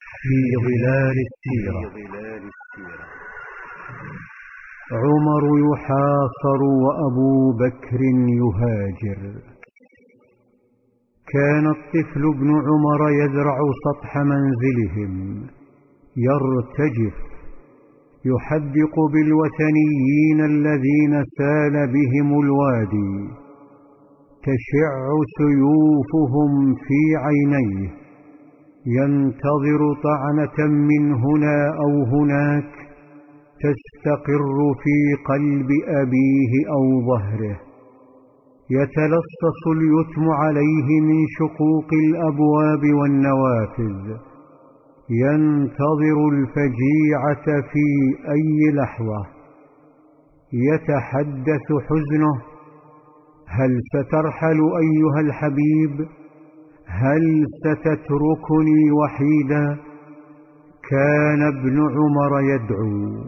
في ظلال السيرة. عمر يحاصر وأبو بكر يهاجر. كان الطفل ابن عمر يزرع سطح منزلهم، يرتجف، يحدق بالوثنيين الذين سال بهم الوادي، تشع سيوفهم في عينيه، ينتظر طعنة من هنا أو هناك تستقر في قلب أبيه أو ظهره. يتلصص اليتم عليه من شقوق الأبواب والنوافذ، ينتظر الفجيعة في أي لحظة. يتحدث حزنه: هل سترحل أيها الحبيب؟ هل ستتركني وحيدا؟ كان ابن عمر يدعو،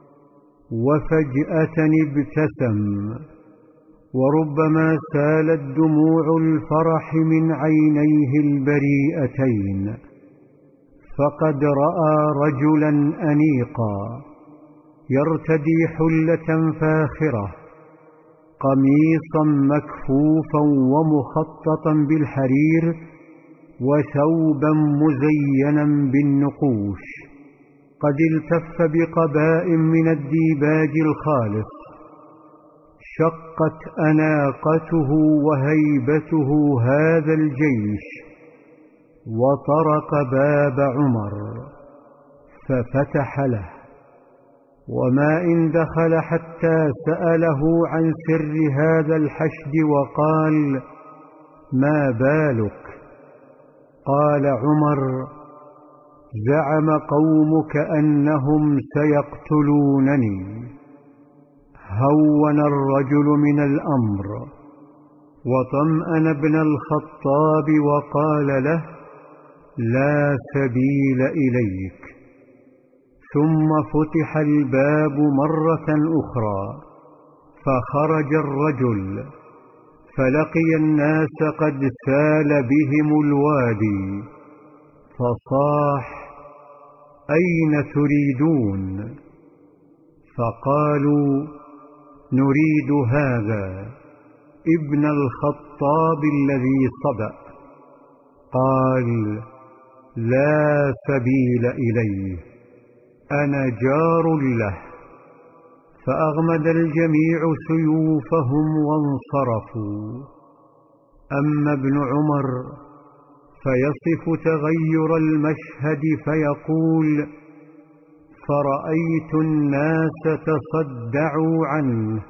وفجأة ابتسم، وربما سالت دموع الفرح من عينيه البريئتين، فقد رأى رجلا أنيقا يرتدي حلة فاخرة، قميصا مكفوفا ومخططا بالحرير، وثوبا مزينا بالنقوش، قد التف بقباء من الديباج الخالص. شقت أناقته وهيبته هذا الجيش، وطرق باب عمر ففتح له، وما إن دخل حتى سأله عن سر هذا الحشد وقال: ما بالك؟ قال عمر: زعم قومك أنهم سيقتلونني. هون الرجل من الأمر، وطمأن ابن الخطاب وقال له: لا سبيل إليك. ثم فتح الباب مرة أخرى، فخرج الرجل، فلقي الناس قد سال بهم الوادي، فصاح: أين تريدون؟ فقالوا: نريد هذا ابن الخطاب الذي صبأ. قال: لا سبيل إليه، أنا جار له. فأغمد الجميع سيوفهم وانصرفوا. أما ابن عمر فيصف تغير المشهد فيقول: فرأيت الناس تصدعوا عنه،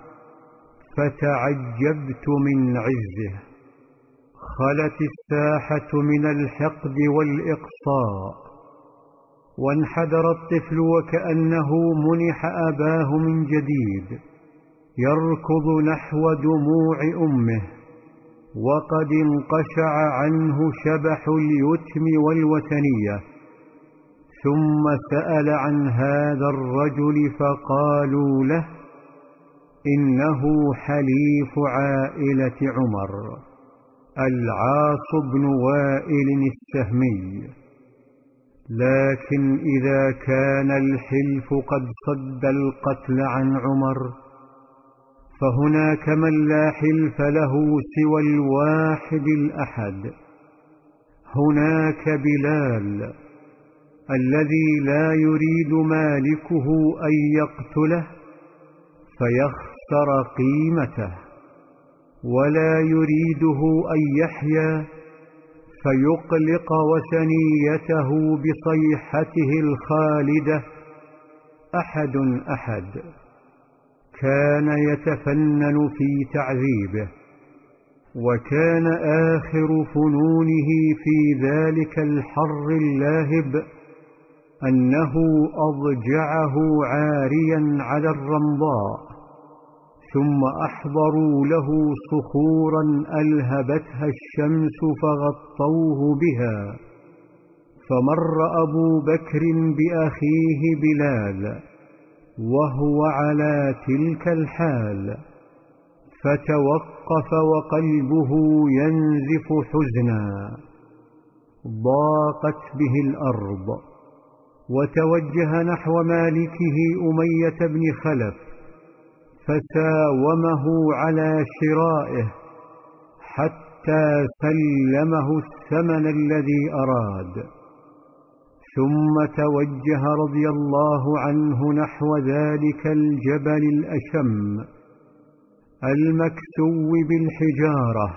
فتعجبت من عزه. خلت الساحة من الحقد والإقصاء، وانحدر الطفل وكأنه منح أباه من جديد، يركض نحو دموع أمه، وقد انقشع عنه شبح اليتم والوثنية. ثم سأل عن هذا الرجل، فقالوا له: إنه حليف عائلة عمر، العاص بن وائل السهمي. لكن إذا كان الحلف قد صد القتل عن عمر، فهناك من لا حلف له سوى الواحد الأحد. هناك بلال الذي لا يريد مالكه أن يقتله فيخسر قيمته، ولا يريده أن يحيا فيقلق وثنيته بصيحته الخالدة. أحد أحد كان يتفنن في تعذيبه، وكان آخر فنونه في ذلك الحر اللاهب أنه أضجعه عاريا على الرمضاء، ثم أحضروا له صخورا ألهبتها الشمس فغطوه بها. فمر أبو بكر بأخيه بلال وهو على تلك الحال، فتوقف وقلبه ينزف حزنا. ضاقت به الأرض، وتوجه نحو مالكه أمية بن خلف فساومه على شرائه حتى سلمه الثمن الذي أراد، ثم توجه رضي الله عنه نحو ذلك الجبل الأشم المكسو بالحجارة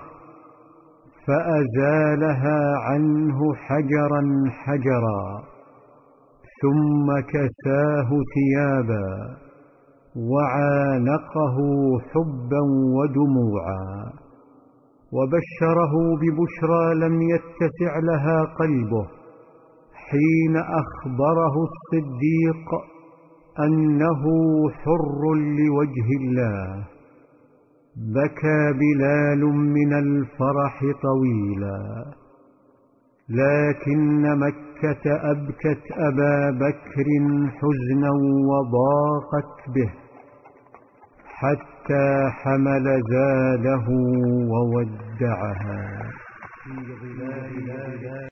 فأزالها عنه حجرا حجرا، ثم كساه ثيابا وعانقه حبا ودموعا، وبشره ببشرى لم يتسع لها قلبه حين أخبره الصديق أنه حر لوجه الله. بكى بلال من الفرح طويلا، لكن مكة أبكت أبا بكر حزنا وضاقت به حتى حمل زاده وودعها.